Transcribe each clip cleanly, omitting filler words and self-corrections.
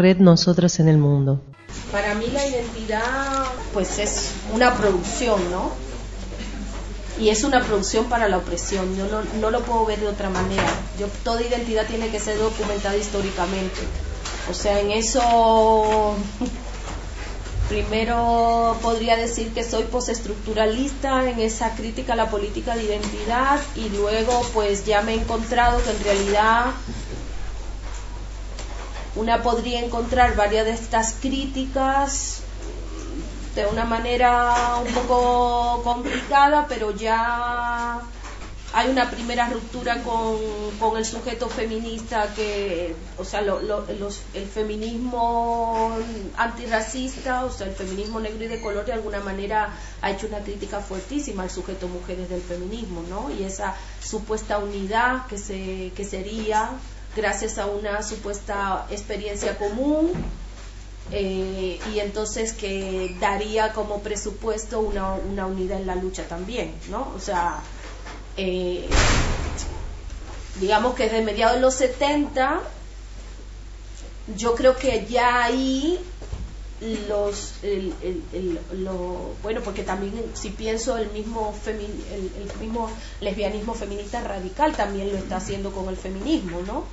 red Nosotras en el Mundo? Para mí la identidad pues es una producción, ¿no? Y es una producción para la opresión. Yo no lo puedo ver de otra manera. Toda identidad tiene que ser documentada históricamente. O sea, en eso primero podría decir que soy postestructuralista en esa crítica a la política de identidad, y luego pues ya me he encontrado que en realidad una podría encontrar varias de estas críticas de una manera un poco complicada, pero ya hay una primera ruptura con el sujeto feminista, que, o sea, el feminismo antirracista, o sea, el feminismo negro y de color, de alguna manera ha hecho una crítica fuertísima al sujeto mujeres del feminismo, ¿no? Y esa supuesta unidad que sería gracias a una supuesta experiencia común, y entonces que daría como presupuesto una unidad en la lucha también, ¿no? O sea, digamos que desde mediados de los 70 yo creo que ya ahí bueno, porque también si pienso el mismo lesbianismo feminista radical también lo está haciendo con el feminismo, ¿no?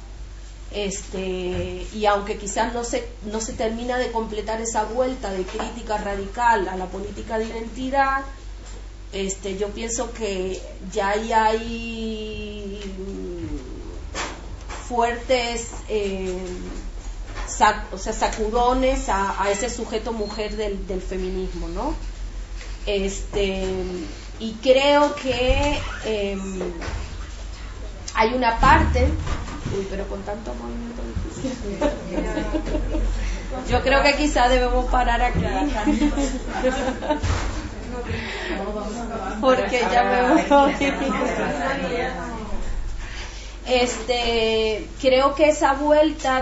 Y aunque quizás no se termina de completar esa vuelta de crítica radical a la política de identidad, yo pienso que ya hay fuertes sacudones a ese sujeto mujer del feminismo, ¿no? Y creo que hay una parte, pero con tanto movimiento difícil, yo creo que quizá debemos parar aquí porque ya me voy. Creo que esa vuelta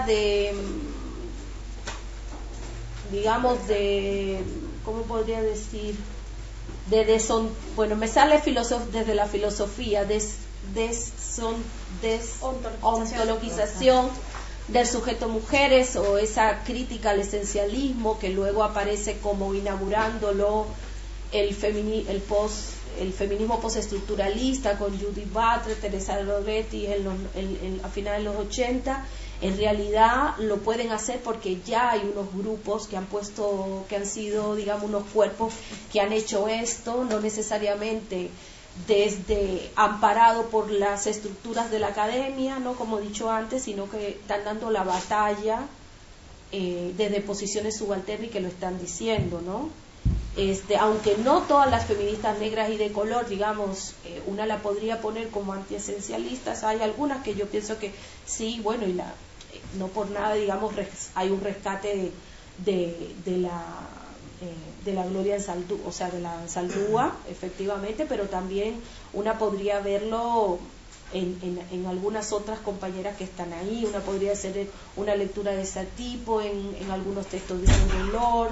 digamos, ¿cómo podría decir? Bueno, me sale desde la filosofía, ontologización del sujeto mujeres, o esa crítica al esencialismo que luego aparece como inaugurándolo el feminismo postestructuralista con Judith Butler, Teresa Loretti a finales de los 80. En realidad lo pueden hacer porque ya hay unos grupos que han sido, digamos, unos cuerpos que han hecho esto, no necesariamente desde amparado por las estructuras de la academia, no como he dicho antes, sino que están dando la batalla desde posiciones subalternas y que lo están diciendo, ¿no? Aunque no todas las feministas negras y de color, digamos, una la podría poner como antiesencialistas, hay algunas que yo pienso que sí, bueno, y no por nada, digamos, hay un rescate de la Gloria Saldúa, o sea, de la Saldúa, efectivamente, pero también una podría verlo en algunas otras compañeras que están ahí. Una podría hacer una lectura de ese tipo en algunos textos de Audre Lorde,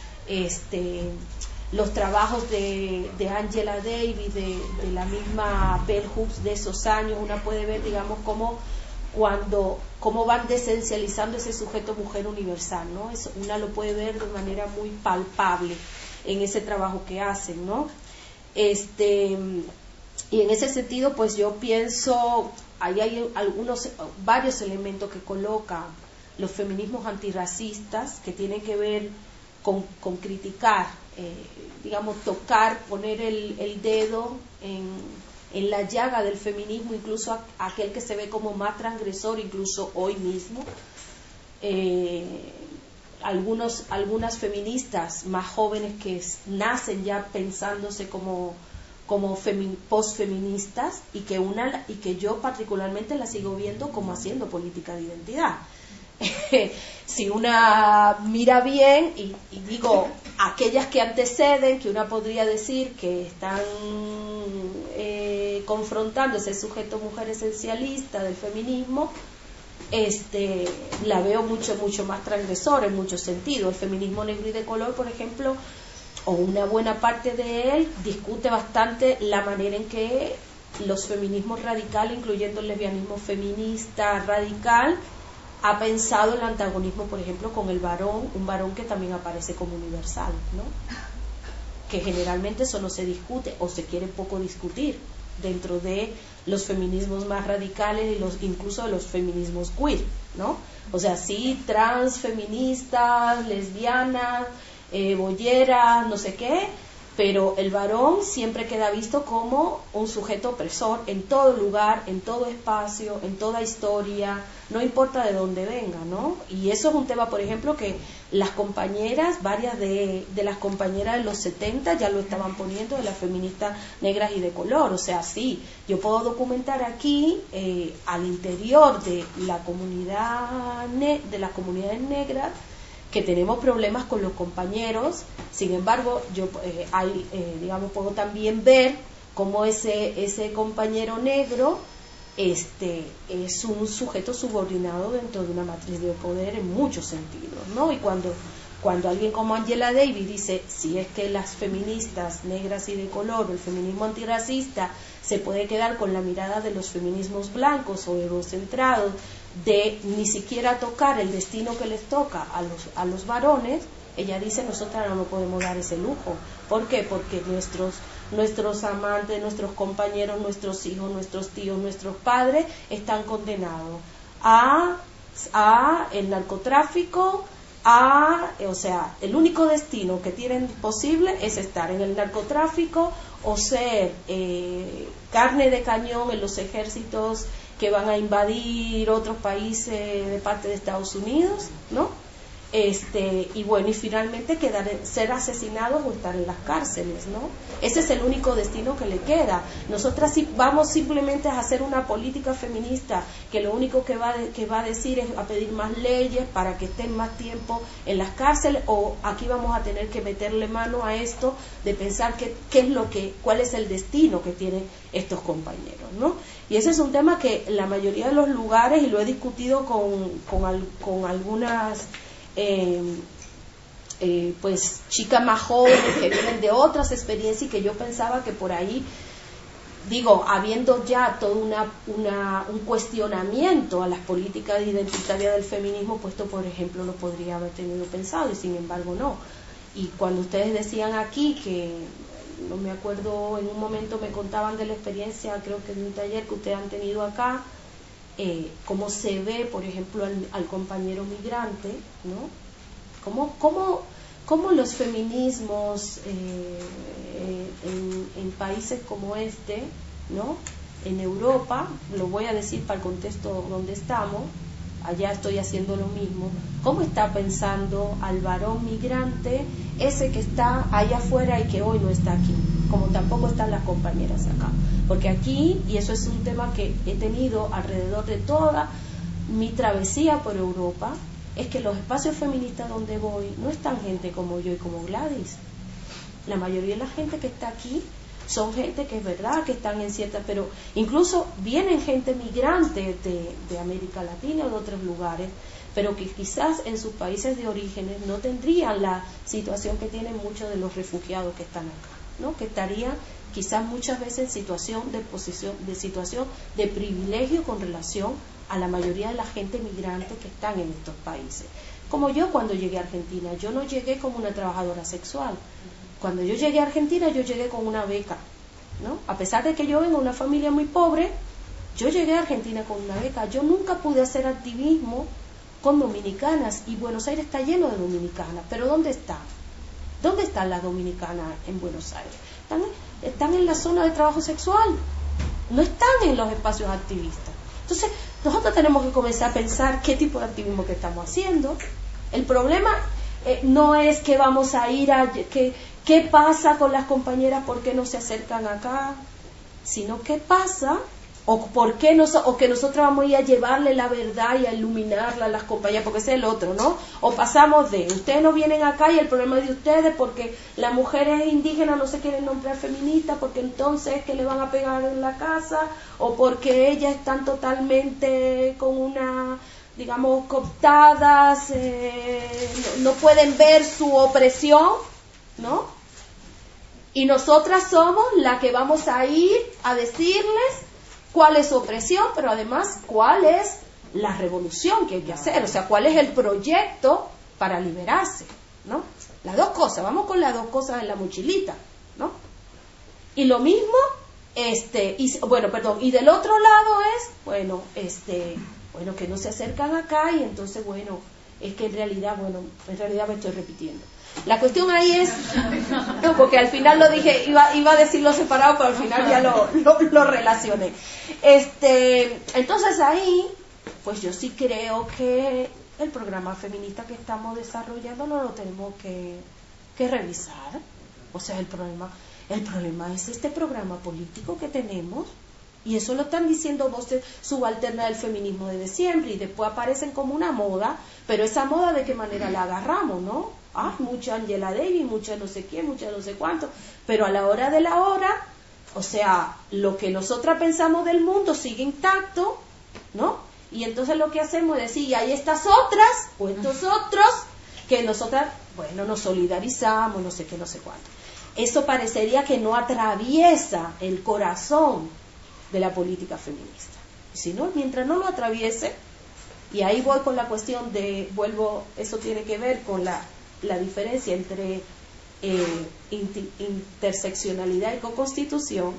los trabajos de Angela Davis, de la misma Bell Hooks de esos años. Una puede ver, digamos, cómo van desesencializando ese sujeto mujer universal, ¿no? Una lo puede ver de manera muy palpable en ese trabajo que hacen, ¿no? Y en ese sentido, pues yo pienso, ahí hay varios elementos que colocan los feminismos antirracistas, que tienen que ver con criticar, digamos, tocar, poner el dedo en la llaga del feminismo, incluso aquel que se ve como más transgresor, incluso hoy mismo. Algunas feministas más jóvenes que nacen ya pensándose como postfeministas, y que yo particularmente la sigo viendo como haciendo política de identidad. Si una mira bien y digo, aquellas que anteceden, que una podría decir que están confrontando ese sujeto mujer esencialista del feminismo, la veo mucho más transgresora en muchos sentidos. El feminismo negro y de color, por ejemplo, o una buena parte de él, discute bastante la manera en que los feminismos radicales, incluyendo el lesbianismo feminista radical, ha pensado el antagonismo, por ejemplo, con el varón, un varón que también aparece como universal, ¿no? Que generalmente eso no se discute o se quiere poco discutir dentro de los feminismos más radicales y incluso de los feminismos queer, ¿no? O sea, sí, trans, feministas, lesbianas, bolleras, no sé qué, pero el varón siempre queda visto como un sujeto opresor en todo lugar, en todo espacio, en toda historia, no importa de dónde venga, ¿no? Y eso es un tema, por ejemplo, que las compañeras, varias de las compañeras de los 70 ya lo estaban poniendo, de las feministas negras y de color. O sea, sí, yo puedo documentar aquí al interior de la comunidad de las comunidades negras que tenemos problemas con los compañeros. Sin embargo, yo puedo también ver cómo ese compañero negro es un sujeto subordinado dentro de una matriz de poder en muchos sentidos, ¿no? Y cuando alguien como Angela Davis dice, si es que las feministas negras y de color, o el feminismo antirracista, se puede quedar con la mirada de los feminismos blancos o egocentrados, de ni siquiera tocar el destino que les toca a los varones, ella dice, nosotras no nos podemos dar ese lujo. ¿Por qué? Porque nuestros amantes, nuestros compañeros, nuestros hijos, nuestros tíos, nuestros padres están condenados a el narcotráfico, o sea, el único destino que tienen posible es estar en el narcotráfico o ser carne de cañón en los ejércitos que van a invadir otros países de parte de Estados Unidos, ¿no? Y bueno, y finalmente ser asesinados o estar en las cárceles, ¿no? Ese es el único destino que le queda. Nosotras sí vamos simplemente a hacer una política feminista que lo único que va a decir es a pedir más leyes para que estén más tiempo en las cárceles, o aquí vamos a tener que meterle mano a esto de pensar cuál es el destino que tienen estos compañeros, ¿no? Y ese es un tema que la mayoría de los lugares, y lo he discutido con algunas pues chicas más jóvenes que vienen de otras experiencias, y que yo pensaba que por ahí, habiendo ya todo un cuestionamiento a las políticas identitarias del feminismo, pues esto, por ejemplo, lo podría haber tenido pensado, y sin embargo no. Y cuando ustedes decían aquí que, no me acuerdo, en un momento me contaban de la experiencia, creo que de un taller que ustedes han tenido acá, cómo se ve, por ejemplo, al compañero migrante, ¿no? Cómo los feminismos en países como este, ¿no? En Europa, lo voy a decir para el contexto donde estamos, allá estoy haciendo lo mismo, cómo está pensando al varón migrante, ese que está allá afuera y que hoy no está aquí, como tampoco están las compañeras acá. Porque aquí, y eso es un tema que he tenido alrededor de toda mi travesía por Europa, es que los espacios feministas donde voy no están gente como yo y como Gladys. La mayoría de la gente que está aquí son gente que es verdad que están en ciertas, pero incluso vienen gente migrante de América Latina o de otros lugares, pero que quizás en sus países de orígenes no tendrían la situación que tienen muchos de los refugiados que están acá, ¿no? Que estarían quizás muchas veces en situación de privilegio con relación a la mayoría de la gente migrante que están en estos países. Como yo cuando llegué a Argentina, yo no llegué como una trabajadora sexual. Cuando yo llegué a Argentina, yo llegué con una beca, ¿no? A pesar de que yo vengo de una familia muy pobre, yo llegué a Argentina con una beca. Yo nunca pude hacer activismo con dominicanas, y Buenos Aires está lleno de dominicanas, pero ¿dónde está? ¿Dónde están las dominicanas en Buenos Aires? Están en la zona de trabajo sexual, no están en los espacios activistas. Entonces, nosotros tenemos que comenzar a pensar qué tipo de activismo que estamos haciendo. El problema no es que vamos a ir qué pasa con las compañeras, por qué no se acercan acá, sino qué pasa, o por qué que nosotros vamos a ir a llevarle la verdad y a iluminarla a las compañeras, porque ese es el otro, ¿no? O pasamos de, ustedes no vienen acá y el problema es de ustedes porque las mujeres indígenas no se quieren nombrar feministas, porque entonces es que le van a pegar en la casa, o porque ellas están totalmente con una, cooptadas, no pueden ver su opresión, ¿no? Y nosotras somos las que vamos a ir a decirles cuál es su opresión, pero además cuál es la revolución que hay que hacer, o sea, cuál es el proyecto para liberarse, ¿no? Las dos cosas, vamos con las dos cosas en la mochilita, ¿no? Y lo mismo, y del otro lado es, bueno, que no se acercan acá y entonces, bueno, es que en realidad me estoy repitiendo. La cuestión ahí es, no, porque al final lo dije, iba a decirlo separado, pero al final ya lo relacioné. Entonces ahí, pues yo sí creo que el programa feminista que estamos desarrollando no lo tenemos que revisar. O sea, el problema es este programa político que tenemos, y eso lo están diciendo voces subalternas del feminismo desde siempre, y después aparecen como una moda, pero esa moda de qué manera la agarramos, ¿no? Mucha Angela Davis, mucha no sé quién, mucha no sé cuánto, pero a la hora de la hora, o sea, lo que nosotras pensamos del mundo sigue intacto, ¿no? Y entonces lo que hacemos es decir, y hay estas otras, o estos otros, que nosotras, bueno, nos solidarizamos, no sé qué, no sé cuánto. Eso parecería que no atraviesa el corazón de la política feminista. Y si no, mientras no lo atraviese, y ahí voy con la cuestión eso tiene que ver con la diferencia entre interseccionalidad y co-constitución.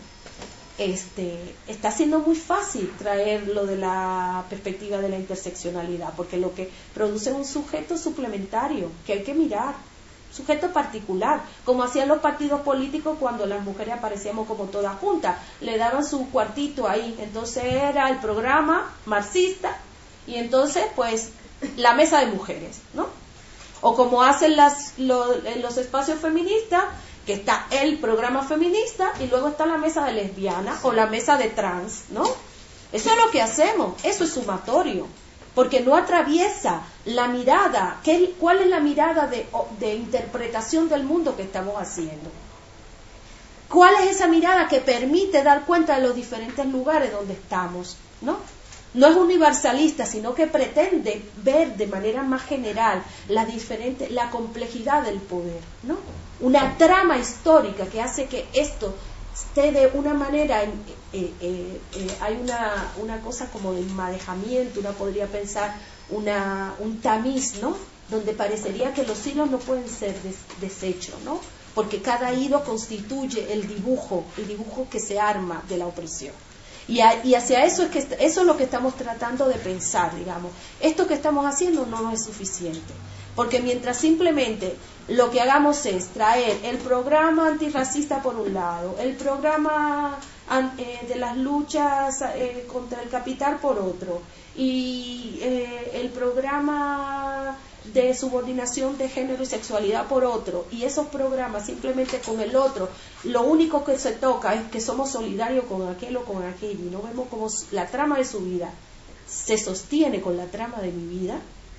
Está siendo muy fácil traer lo de la perspectiva de la interseccionalidad, porque lo que produce es un sujeto suplementario que hay que mirar, sujeto particular, como hacían los partidos políticos cuando las mujeres aparecíamos como todas juntas, le daban su cuartito ahí, entonces era el programa marxista y entonces pues la mesa de mujeres, ¿no? O como hacen los espacios feministas, que está el programa feminista y luego está la mesa de lesbianas o la mesa de trans, ¿no? Eso es lo que hacemos, eso es sumatorio, porque no atraviesa la mirada. ¿Cuál es la mirada de interpretación del mundo que estamos haciendo? ¿Cuál es esa mirada que permite dar cuenta de los diferentes lugares donde estamos, ¿no? No es universalista, sino que pretende ver de manera más general la complejidad del poder, ¿no? Una trama histórica que hace que esto esté de una manera, hay una cosa como de enmadejamiento, uno podría pensar un tamiz, ¿no? Donde parecería que los hilos no pueden ser deshechos, ¿no? Porque cada hilo constituye el dibujo que se arma de la opresión. Y hacia eso eso es lo que estamos tratando de pensar, digamos. Esto que estamos haciendo no es suficiente, porque mientras simplemente lo que hagamos es traer el programa antirracista por un lado, el programa de las luchas contra el capital por otro, y el programa de subordinación de género y sexualidad por otro, y esos programas simplemente con el otro, lo único que se toca es que somos solidarios con aquel o con aquello, y no vemos cómo la trama de su vida se sostiene con la trama de mi vida.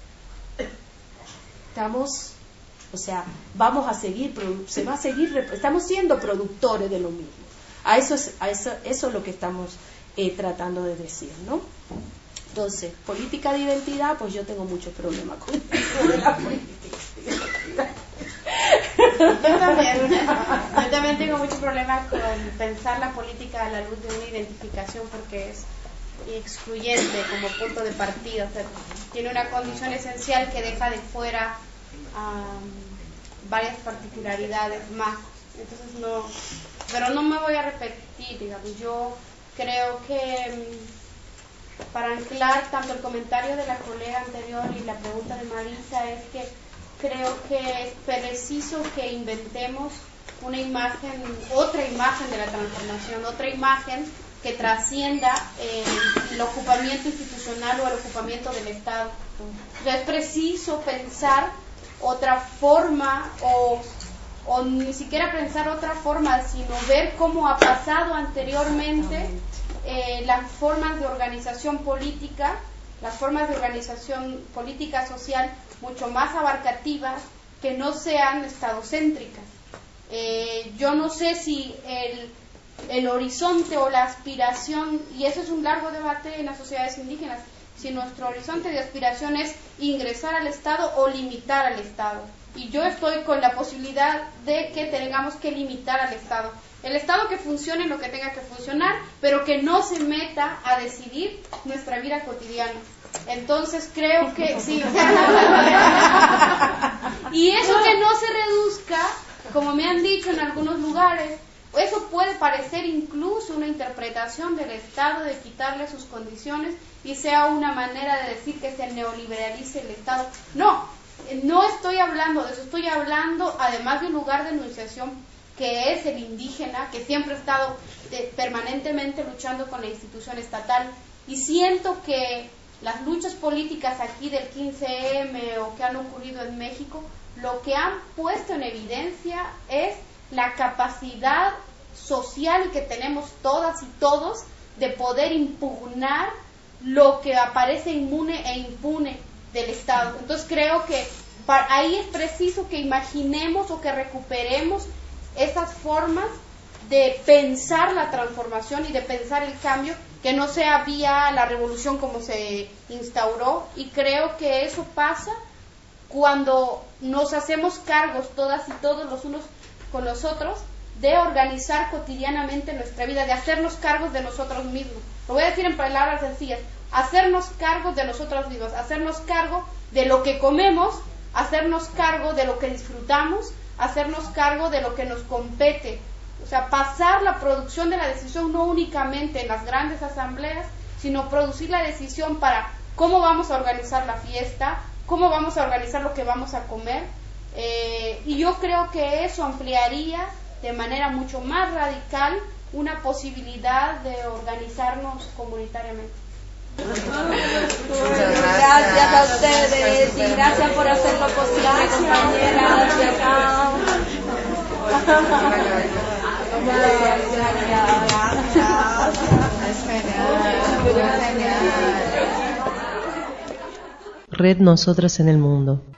Vamos a seguir, estamos siendo productores de lo mismo. Eso es lo que estamos tratando de decir, ¿no? Entonces, política de identidad, pues yo tengo muchos problemas con la política de identidad. Yo también tengo muchos problemas con pensar la política a la luz de una identificación, porque es excluyente como punto de partida. O sea, tiene una condición esencial que deja de fuera varias particularidades más. Entonces pero no me voy a repetir, digamos. Yo creo que para anclar tanto el comentario de la colega anterior y la pregunta de Marisa, es que creo que es preciso que inventemos otra imagen de la transformación, otra imagen que trascienda el ocupamiento institucional o el ocupamiento del Estado. Entonces es preciso pensar otra forma, o ni siquiera pensar otra forma, sino ver cómo ha pasado anteriormente las formas de organización política, social mucho más abarcativas, que no sean estadocéntricas. Yo no sé si el horizonte o la aspiración, y eso es un largo debate en las sociedades indígenas, si nuestro horizonte de aspiración es ingresar al Estado o limitar al Estado. y yo estoy con la posibilidad de que tengamos que limitar al Estado. El Estado que funcione lo que tenga que funcionar, pero que no se meta a decidir nuestra vida cotidiana. Entonces creo que sí. Y eso que no se reduzca, como me han dicho en algunos lugares, eso puede parecer incluso una interpretación del Estado de quitarle sus condiciones y sea una manera de decir que se neoliberalice el Estado. No, no estoy hablando de eso, estoy hablando además de un lugar de enunciación que es el indígena, que siempre ha estado permanentemente luchando con la institución estatal, y siento que las luchas políticas aquí del 15M o que han ocurrido en México, lo que han puesto en evidencia es la capacidad social que tenemos todas y todos de poder impugnar lo que aparece inmune e impune del Estado. Entonces creo que ahí es preciso que imaginemos o que recuperemos esas formas de pensar la transformación y de pensar el cambio, que no sea vía la revolución como se instauró, y creo que eso pasa cuando nos hacemos cargos todas y todos los unos con los otros de organizar cotidianamente nuestra vida, de hacernos cargos de nosotros mismos. Lo voy a decir en palabras sencillas: hacernos cargos de nosotros mismos, hacernos cargo de lo que comemos, hacernos cargo de lo que disfrutamos, hacernos cargo de lo que nos compete. O sea, pasar la producción de la decisión no únicamente en las grandes asambleas, sino producir la decisión para cómo vamos a organizar la fiesta, cómo vamos a organizar lo que vamos a comer, y yo creo que eso ampliaría de manera mucho más radical una posibilidad de organizarnos comunitariamente. Gracias a ustedes y gracias por hacerlo posible, compañeras de acá. Red Nosotras en el Mundo.